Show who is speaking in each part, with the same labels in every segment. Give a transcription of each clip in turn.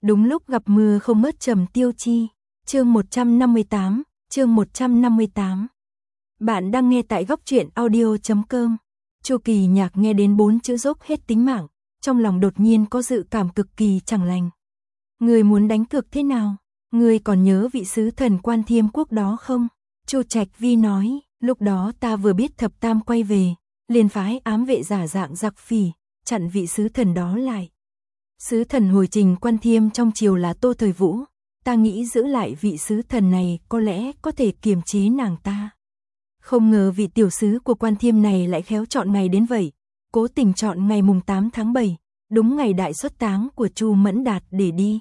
Speaker 1: Đúng lúc gặp mưa không ngớt Trầm Tiêu Chi. Chương 158, chương 158. Bạn đang nghe tại góc truyện audio.com. Chu Kỳ Nhạc nghe đến 4 chữ dốc hết tính mạng, trong lòng đột nhiên có dự cảm cực kỳ chẳng lành. Người muốn đánh cược thế nào? Người còn nhớ vị sứ thần Quan Thiêm Quốc đó không? Chu Trạch Vi nói, lúc đó ta vừa biết Thập Tam quay về, liền phái ám vệ giả dạng giặc phỉ, chặn vị sứ thần đó lại. Sứ thần hồi trình Quan Thiêm trong triều là Tô Thời Vũ, ta nghĩ giữ lại vị sứ thần này có lẽ có thể kiềm chế nàng ta. Không ngờ vị tiểu sứ của Quan Thiêm này lại khéo chọn ngày đến vậy, cố tình chọn ngày mùng 8 tháng 7, đúng ngày đại xuất táng của Chu Mẫn Đạt để đi.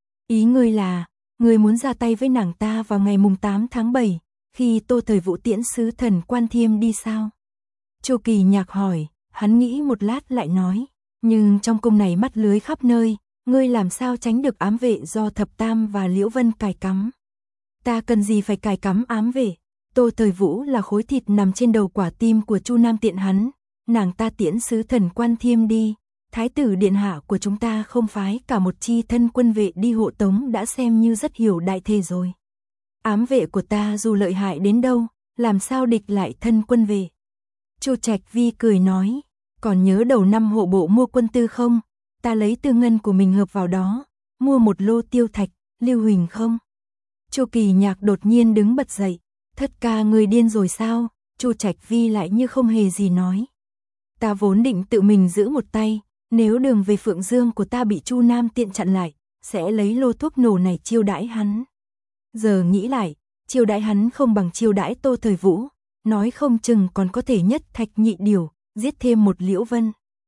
Speaker 1: Ý ngươi là, ngươi muốn ra tay với nàng ta vào ngày mùng 8 tháng 7, khi Tô Thời Vũ tiễn sứ thần Quan Thiêm đi sao? Chu Kỳ Nhạc hỏi, hắn nghĩ một lát lại nói, nhưng trong cung này mắt lưới khắp nơi, ngươi làm sao tránh được ám vệ do Thập Tam và Liễu Vân cài cắm? Ta cần gì phải cài cắm ám vệ? Tô Thời Vũ là khối thịt nằm trên đầu quả tim của Chu Nam Tiện hắn, nàng ta tiễn sứ thần Quan Thiêm đi, thái tử điện hạ của chúng ta không phái cả một chi thân quân vệ đi hộ tống đã xem như rất hiểu đại thể rồi. Ám vệ của ta dù lợi hại đến đâu, làm sao địch lại thân quân vệ? Chu Trạch Vi cười nói, còn nhớ đầu năm hộ bộ mua quân tư không? Ta lấy tư ngân của mình hợp vào đó, mua một lô tiêu thạch, lưu huỳnh không? Chu Kỳ Nhạc đột nhiên đứng bật dậy, thất ca người điên rồi sao? Chu Trạch Vi lại như không hề gì nói. Ta vốn định tự mình giữ một tay, nếu đường về Phượng Dương của ta bị Chu Nam Tiện chặn lại, sẽ lấy lô thuốc nổ này chiêu đãi hắn. Giờ nghĩ lại, chiêu đãi hắn không bằng chiêu đãi Tô Thời Vũ, nói không chừng còn có thể nhất thạch nhị điều, giết thêm một Liễu Vân.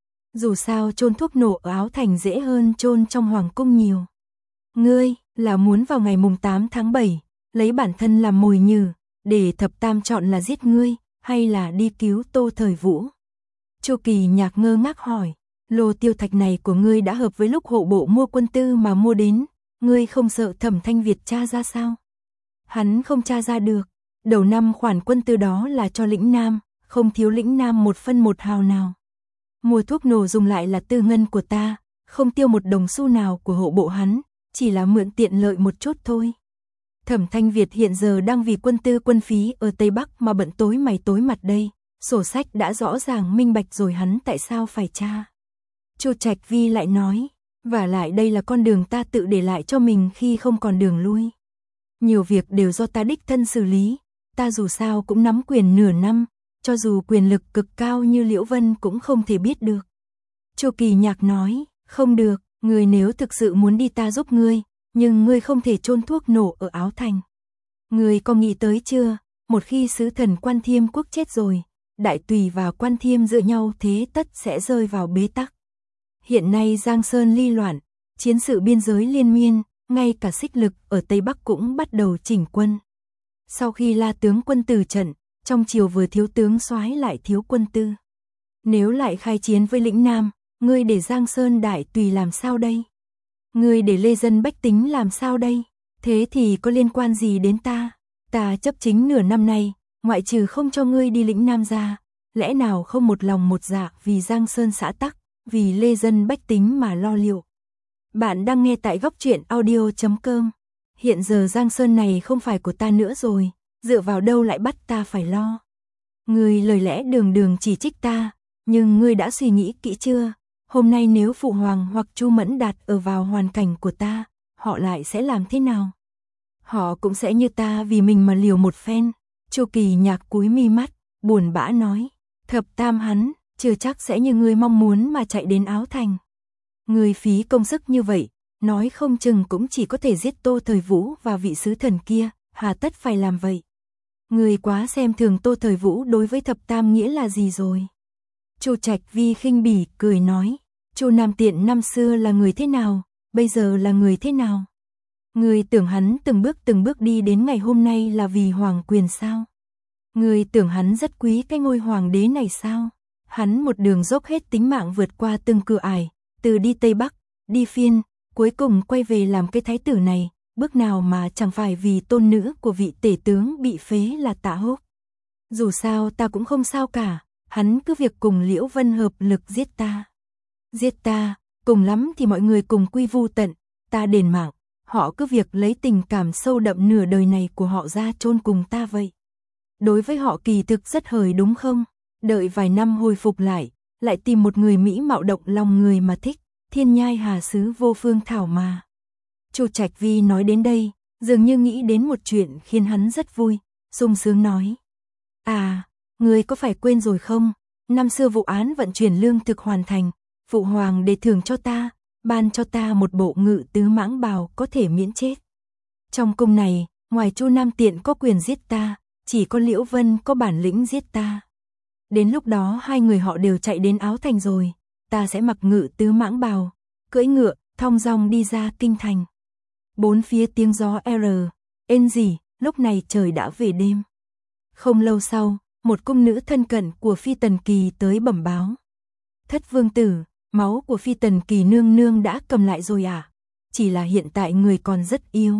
Speaker 1: Dù sao chôn thuốc nổ ở Áo Thành dễ hơn chôn trong Hoàng Cung nhiều. Ngươi, là muốn vào ngày mùng 8 tháng 7, lấy bản thân làm mồi nhử, để Thập Tam chọn là giết ngươi, hay là đi cứu Tô Thời Vũ? Chu Kỳ Nhạc ngơ ngác hỏi, lô tiêu thạch này của ngươi đã hợp với lúc hộ bộ mua quân tư mà mua đến, ngươi không sợ Thẩm Thanh Việt tra ra sao? Hắn không tra ra được, đầu năm khoản quân tư đó là cho lĩnh Nam, không thiếu lĩnh Nam một phân một hào nào. Mua thuốc nổ dùng lại là tư ngân của ta, không tiêu một đồng xu nào của hộ bộ hắn, chỉ là mượn tiện lợi một chút thôi. Thẩm Thanh Việt hiện giờ đang vì quân tư quân phí ở Tây Bắc mà bận tối mày tối mặt đây, sổ sách đã rõ ràng minh bạch rồi hắn tại sao phải tra. Chu Trạch Vi lại nói, và lại đây là con đường ta tự để lại cho mình khi không còn đường lui. Nhiều việc đều do ta đích thân xử lý, ta dù sao cũng nắm quyền nửa năm, cho dù quyền lực cực cao như Liễu Vân cũng không thể biết được. Chu Kỳ Nhạc nói, không được, ngươi nếu thực sự muốn đi ta giúp ngươi, nhưng ngươi không thể chôn thuốc nổ ở Áo Thành. Ngươi có nghĩ tới chưa, một khi sứ thần Quan Thiêm Quốc chết rồi, Đại Tùy và Quan Thiêm dựa nhau thế tất sẽ rơi vào bế tắc. Hiện nay Giang Sơn ly loạn, chiến sự biên giới liên miên, ngay cả Xích Lực ở Tây Bắc cũng bắt đầu chỉnh quân. Sau khi La tướng quân từ trận, trong triều vừa thiếu tướng soái lại thiếu quân tư. Nếu lại khai chiến với lĩnh Nam, ngươi để Giang Sơn Đại Tùy làm sao đây? Ngươi để lê dân bách tính làm sao đây? Thế thì có liên quan gì đến ta? Ta chấp chính nửa năm nay, ngoại trừ không cho ngươi đi lĩnh Nam ra, lẽ nào không một lòng một dạ vì Giang Sơn xã tắc, vì lê dân bách tính mà lo liệu? Bạn đang nghe tại góc truyện audio.com. Hiện giờ Giang Sơn này không phải của ta nữa rồi, dựa vào đâu lại bắt ta phải lo? Ngươi lời lẽ đường đường chỉ trích ta, nhưng ngươi đã suy nghĩ kỹ chưa? Hôm nay nếu Phụ Hoàng hoặc Chu Mẫn Đạt ở vào hoàn cảnh của ta, họ lại sẽ làm thế nào? Họ cũng sẽ như ta vì mình mà liều một phen. Chu Kỳ Nhạc cúi mi mắt, buồn bã nói, Thập Tam hắn, chưa chắc sẽ như ngươi mong muốn mà chạy đến Áo Thành. Ngươi phí công sức như vậy, nói không chừng cũng chỉ có thể giết Tô Thời Vũ và vị sứ thần kia, hà tất phải làm vậy? Ngươi quá xem thường Tô Thời Vũ đối với Thập Tam nghĩa là gì rồi? Chu Trạch Vi khinh bỉ cười nói, Chu Nam Tiện năm xưa là người thế nào, bây giờ là người thế nào? Ngươi tưởng hắn từng bước đi đến ngày hôm nay là vì hoàng quyền sao? Ngươi tưởng hắn rất quý cái ngôi hoàng đế này sao? Hắn một đường dốc hết tính mạng vượt qua từng cửa ải, từ đi Tây Bắc, đi Phiên, cuối cùng quay về làm cái thái tử này, bước nào mà chẳng phải vì tôn nữ của vị tể tướng bị phế là Tạ Húc. Dù sao ta cũng không sao cả, hắn cứ việc cùng Liễu Vân hợp lực giết ta. Giết ta, cùng lắm thì mọi người cùng quy vu tận, ta đền mạng, họ cứ việc lấy tình cảm sâu đậm nửa đời này của họ ra chôn cùng ta vậy. Đối với họ kỳ thực rất hời đúng không? Đợi vài năm hồi phục lại tìm một người mỹ mạo động lòng người mà thích, thiên nhai hà xứ vô phương thảo mà. Chu Trạch Vi nói đến đây, dường như nghĩ đến một chuyện khiến hắn rất vui, sung sướng nói. À, ngươi có phải quên rồi không? Năm xưa vụ án vận chuyển lương thực hoàn thành, phụ hoàng đề thưởng cho ta, ban cho ta một bộ ngự tứ mãng bào có thể miễn chết. Trong cung này, ngoài Chu Nam Tiện có quyền giết ta, chỉ có Liễu Vân có bản lĩnh giết ta. Đến lúc đó hai người họ đều chạy đến Áo Thành rồi, ta sẽ mặc ngự tứ mãng bào, cưỡi ngựa, thong dong đi ra kinh thành. Bốn phía tiếng gió ên gì, lúc này trời đã về đêm. Không lâu sau, một cung nữ thân cận của Phi Tần Kỳ tới bẩm báo. Thất vương tử, máu của Phi Tần Kỳ nương nương đã cầm lại rồi à? Chỉ là hiện tại người còn rất yếu.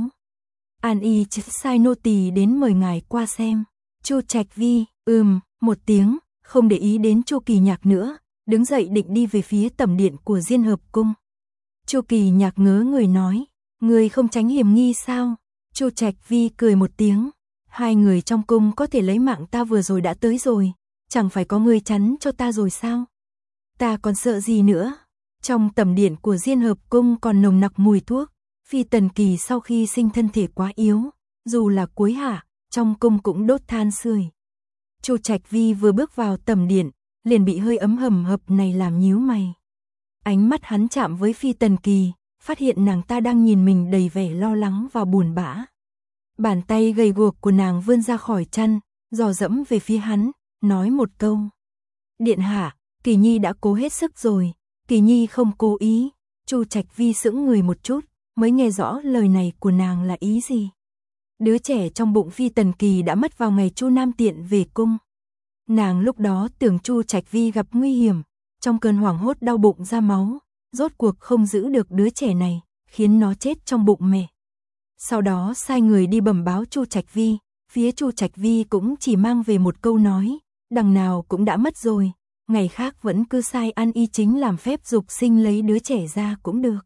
Speaker 1: An y sai nô tỳ đến mời ngài qua xem. Chu Trạch Vi, một tiếng, không để ý đến Chu Kỳ Nhạc nữa, đứng dậy định đi về phía tẩm điện của Diên Hợp cung. Chu Kỳ Nhạc ngớ người nói, người không tránh hiểm nghi sao? Chu Trạch Vi cười một tiếng, hai người trong cung có thể lấy mạng ta vừa rồi đã tới rồi, chẳng phải có người chắn cho ta rồi sao? Ta còn sợ gì nữa? Trong tẩm điện của Diên Hợp cung còn nồng nặc mùi thuốc, Phi Tần Kỳ sau khi sinh thân thể quá yếu, dù là cuối hạ, trong cung cũng đốt than sưởi. Chu Trạch Vi vừa bước vào tẩm điện, liền bị hơi ấm hầm hập này làm nhíu mày. Ánh mắt hắn chạm với Phi Tần Kỳ, phát hiện nàng ta đang nhìn mình đầy vẻ lo lắng và buồn bã. Bàn tay gầy guộc của nàng vươn ra khỏi chăn, dò dẫm về phía hắn, nói một câu. Điện hạ, Kỳ Nhi đã cố hết sức rồi, Kỳ Nhi không cố ý. Chu Trạch Vi sững người một chút, mới nghe rõ lời này của nàng là ý gì. Đứa trẻ trong bụng Phi Tần Kỳ đã mất vào ngày Chu Nam Tiện về cung. Nàng lúc đó tưởng Chu Trạch Vi gặp nguy hiểm, trong cơn hoảng hốt đau bụng ra máu, rốt cuộc không giữ được đứa trẻ này, khiến nó chết trong bụng mẹ. Sau đó sai người đi bẩm báo Chu Trạch Vi, phía Chu Trạch Vi cũng chỉ mang về một câu nói, đằng nào cũng đã mất rồi, ngày khác vẫn cứ sai An y chính làm phép dục sinh lấy đứa trẻ ra cũng được.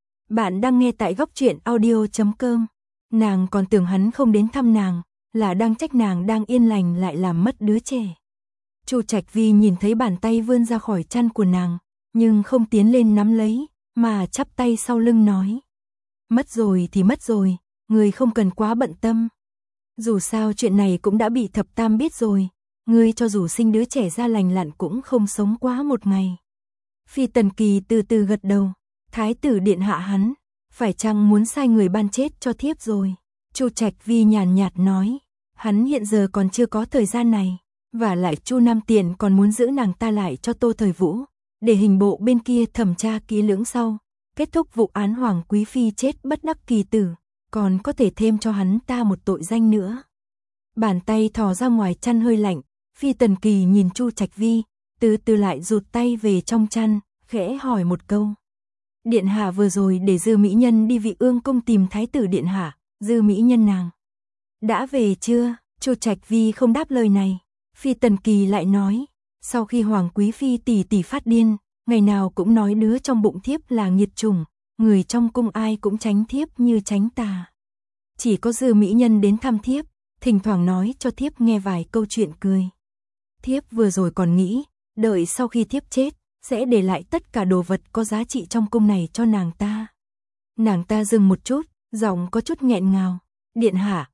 Speaker 1: Bạn đang nghe tại góc truyện audio.com. Nàng còn tưởng hắn không đến thăm nàng, là đang trách nàng đang yên lành lại làm mất đứa trẻ. Chu Trạch Vi nhìn thấy bàn tay vươn ra khỏi chăn của nàng, nhưng không tiến lên nắm lấy, mà chắp tay sau lưng nói. Mất rồi thì mất rồi, người không cần quá bận tâm. Dù sao chuyện này cũng đã bị thập tam biết rồi, ngươi cho dù sinh đứa trẻ ra lành lặn cũng không sống quá một ngày. Phi Tần Kỳ từ từ gật đầu, thái tử điện hạ hắn, phải chăng muốn sai người ban chết cho thiếp rồi? Chu Trạch Vi nhàn nhạt nói, hắn hiện giờ còn chưa có thời gian này, và lại Chu Nam Tiện còn muốn giữ nàng ta lại cho Tô Thời Vũ, để hình bộ bên kia thẩm tra kỹ lưỡng sau, kết thúc vụ án Hoàng Quý Phi chết bất đắc kỳ tử, còn có thể thêm cho hắn ta một tội danh nữa. Bàn tay thò ra ngoài chăn hơi lạnh, Phi Tần Kỳ nhìn Chu Trạch Vi, từ từ lại rụt tay về trong chăn, khẽ hỏi một câu. Điện hạ vừa rồi để Dư mỹ nhân đi Vị Ương cung tìm thái tử điện hạ, Dư mỹ nhân nàng đã về chưa? Chu Trạch Vi không đáp lời này. Phi Tần Kỳ lại nói, sau khi Hoàng Quý Phi tỷ tỷ phát điên, ngày nào cũng nói đứa trong bụng thiếp là nghiệt chủng, người trong cung ai cũng tránh thiếp như tránh tà. Chỉ có Dư mỹ nhân đến thăm thiếp, thỉnh thoảng nói cho thiếp nghe vài câu chuyện cười. Thiếp vừa rồi còn nghĩ, đợi sau khi thiếp chết, sẽ để lại tất cả đồ vật có giá trị trong cung này cho nàng ta. Nàng ta dừng một chút, giọng có chút nghẹn ngào. Điện hạ,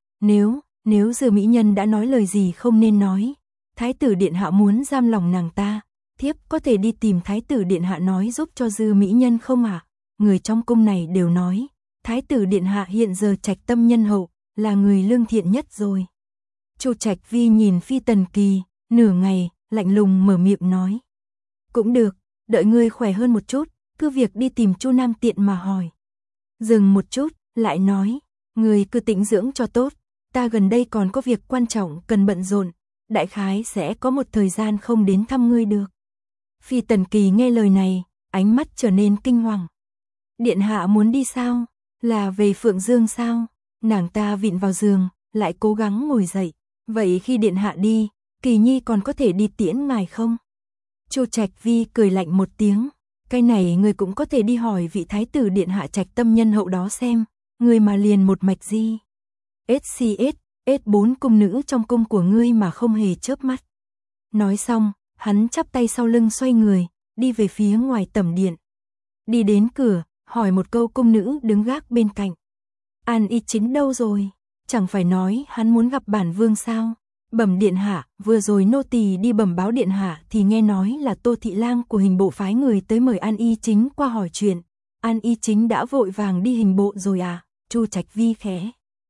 Speaker 1: nếu Dư mỹ nhân đã nói lời gì không nên nói, thái tử điện hạ muốn giam lòng nàng ta, thiếp có thể đi tìm thái tử điện hạ nói giúp cho Dư mỹ nhân không ạ? Người trong cung này đều nói, thái tử điện hạ hiện giờ trạch tâm nhân hậu, là người lương thiện nhất rồi. Chu Trạch Vi nhìn Phi Tần Kỳ, nửa ngày, lạnh lùng mở miệng nói. Cũng được, đợi ngươi khỏe hơn một chút, cứ việc đi tìm Chu Nam Tiện mà hỏi. Dừng một chút, lại nói, ngươi cứ tĩnh dưỡng cho tốt, ta gần đây còn có việc quan trọng cần bận rộn, đại khái sẽ có một thời gian không đến thăm ngươi được. Phi Tần Kỳ nghe lời này, ánh mắt trở nên kinh hoàng. Điện hạ muốn đi sao? Là về Phượng Dương sao? Nàng ta vịn vào giường, lại cố gắng ngồi dậy. Vậy khi điện hạ đi, Kỳ Nhi còn có thể đi tiễn ngài không? Chu Trạch Vi cười lạnh một tiếng, Cái này người cũng có thể đi hỏi vị thái tử điện hạ Trạch Tâm nhân hậu đó xem, người mà liền một mạch di. SCS, S4 cung nữ trong cung của ngươi mà không hề chớp mắt. Nói xong, hắn chắp tay sau lưng xoay người, đi về phía ngoài tẩm điện. Đi đến cửa, hỏi một câu cung nữ đứng gác bên cạnh. An Y Chính đâu rồi? Chẳng phải nói hắn muốn gặp bản vương sao? Bẩm điện hạ, vừa rồi nô tỳ đi bẩm báo điện hạ thì nghe nói là Tô Thị Lang của hình bộ phái người tới mời An Y Chính qua hỏi chuyện. An Y Chính đã vội vàng đi hình bộ rồi à? Chu Trạch Vi khẽ.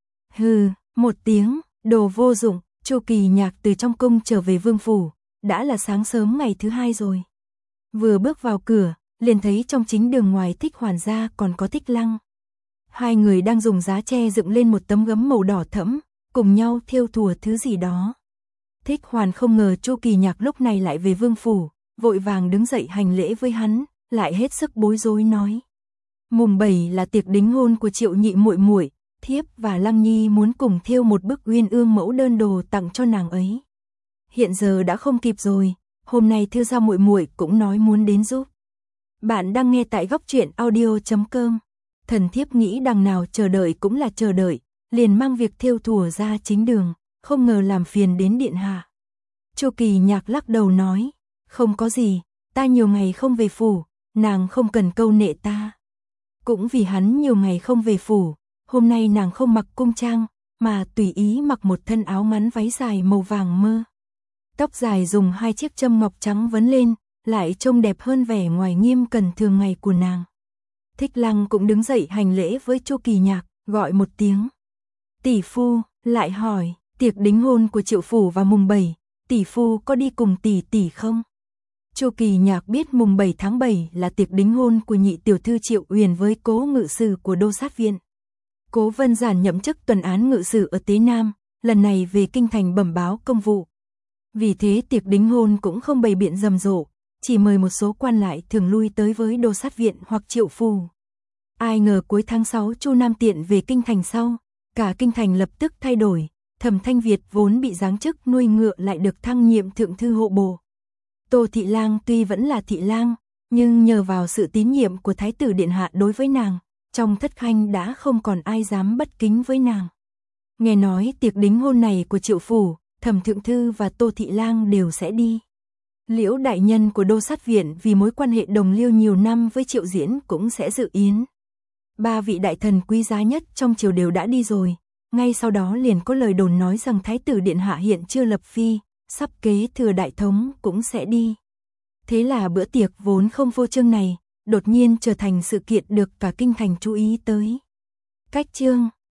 Speaker 1: Hừ, một tiếng, đồ vô dụng. Chu Kỳ Nhạc từ trong cung trở về vương phủ, đã là sáng sớm ngày thứ hai rồi. Vừa bước vào cửa, liền thấy trong chính đường ngoài Thích Hoàn gia còn có Thích Lăng. Hai người đang dùng giá tre dựng lên một tấm gấm màu đỏ thẫm, cùng nhau thêu thùa thứ gì đó. Thích Hoàn không ngờ Chu Kỳ Nhạc lúc này lại về vương phủ, vội vàng đứng dậy hành lễ với hắn, lại hết sức bối rối nói: "Mùng 7 là tiệc đính hôn của Triệu nhị muội muội, thiếp và Lăng Nhi muốn cùng thêu một bức Uyên Ương mẫu đơn đồ tặng cho nàng ấy. Hiện giờ đã không kịp rồi, hôm nay thêu gia muội muội cũng nói muốn đến giúp." Bạn đang nghe tại góc truyện audio.com. Thần thiếp nghĩ đằng nào chờ đợi cũng là chờ đợi, liền mang việc thêu thùa ra chính đường, không ngờ làm phiền đến điện hạ. Chu Kỳ Nhạc lắc đầu nói: "Không có gì, ta nhiều ngày không về phủ, nàng không cần câu nệ ta." Cũng vì hắn nhiều ngày không về phủ, hôm nay nàng không mặc cung trang, mà tùy ý mặc một thân áo ngắn váy dài màu vàng mơ. Tóc dài dùng 2 chiếc châm ngọc trắng vấn lên, lại trông đẹp hơn vẻ ngoài nghiêm cẩn thường ngày của nàng. Thích Lăng cũng đứng dậy hành lễ với Chu Kỳ Nhạc, gọi một tiếng tỷ phu, lại hỏi: "Tiệc đính hôn của Triệu phủ vào mùng 7, tỷ phu có đi cùng tỷ tỷ không?" Chu Kỳ Nhạc biết mùng 7 tháng 7 là tiệc đính hôn của nhị tiểu thư Triệu Uyển với cố ngự sử của Đô sát viện. Cố Vân Giản nhậm chức tuần án ngự sử ở Tế Nam, lần này về kinh thành bẩm báo công vụ. Vì thế tiệc đính hôn cũng không bày biện rầm rộ, chỉ mời một số quan lại thường lui tới với Đô sát viện hoặc Triệu phủ. Ai ngờ cuối tháng 6 Chu Nam Tiện về kinh thành sau, cả kinh thành lập tức thay đổi, Thẩm Thanh Việt vốn bị giáng chức nuôi ngựa lại được thăng nhiệm thượng thư hộ bộ. Tô Thị Lang tuy vẫn là Thị Lang, nhưng nhờ vào sự tín nhiệm của Thái tử điện hạ đối với nàng, trong thất khanh đã không còn ai dám bất kính với nàng. Nghe nói tiệc đính hôn này của Triệu phủ, Thẩm thượng thư và Tô Thị Lang đều sẽ đi. Liễu đại nhân của Đô sát viện vì mối quan hệ đồng liêu nhiều năm với Triệu Diễn cũng sẽ dự yến. 3 vị đại thần quý giá nhất trong triều đều đã đi rồi, ngay sau đó liền có lời đồn nói rằng Thái tử điện hạ hiện chưa lập phi, sắp kế thừa đại thống cũng sẽ đi. Thế là bữa tiệc vốn không phô trương này, đột nhiên trở thành sự kiện được cả kinh thành chú ý tới. Cách chương